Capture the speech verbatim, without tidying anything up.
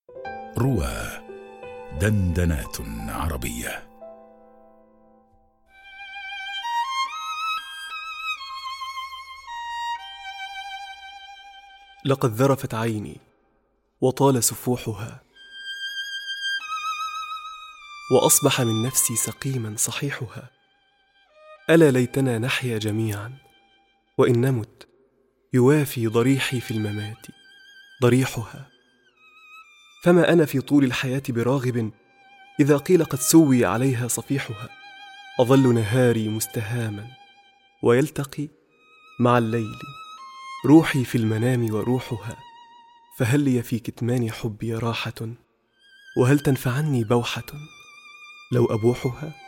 روى دندنات عربية. لقد ذرفت عيني وطال سفوحها، وأصبح من نفسي سقيما صحيحها. ألا ليتنا نحيا جميعا، وإن نمت يوافي ضريحي في الممات ضريحها. فما أنا في طول الحياة براغب إذا قيل قد سوي عليها صفيحها. أظل نهاري مستهاما ويلتقي مع الليل روحي في المنام وروحها. فهل لي في كتمان حبي راحة؟ وهل تنفعني بوحة لو أبوحها؟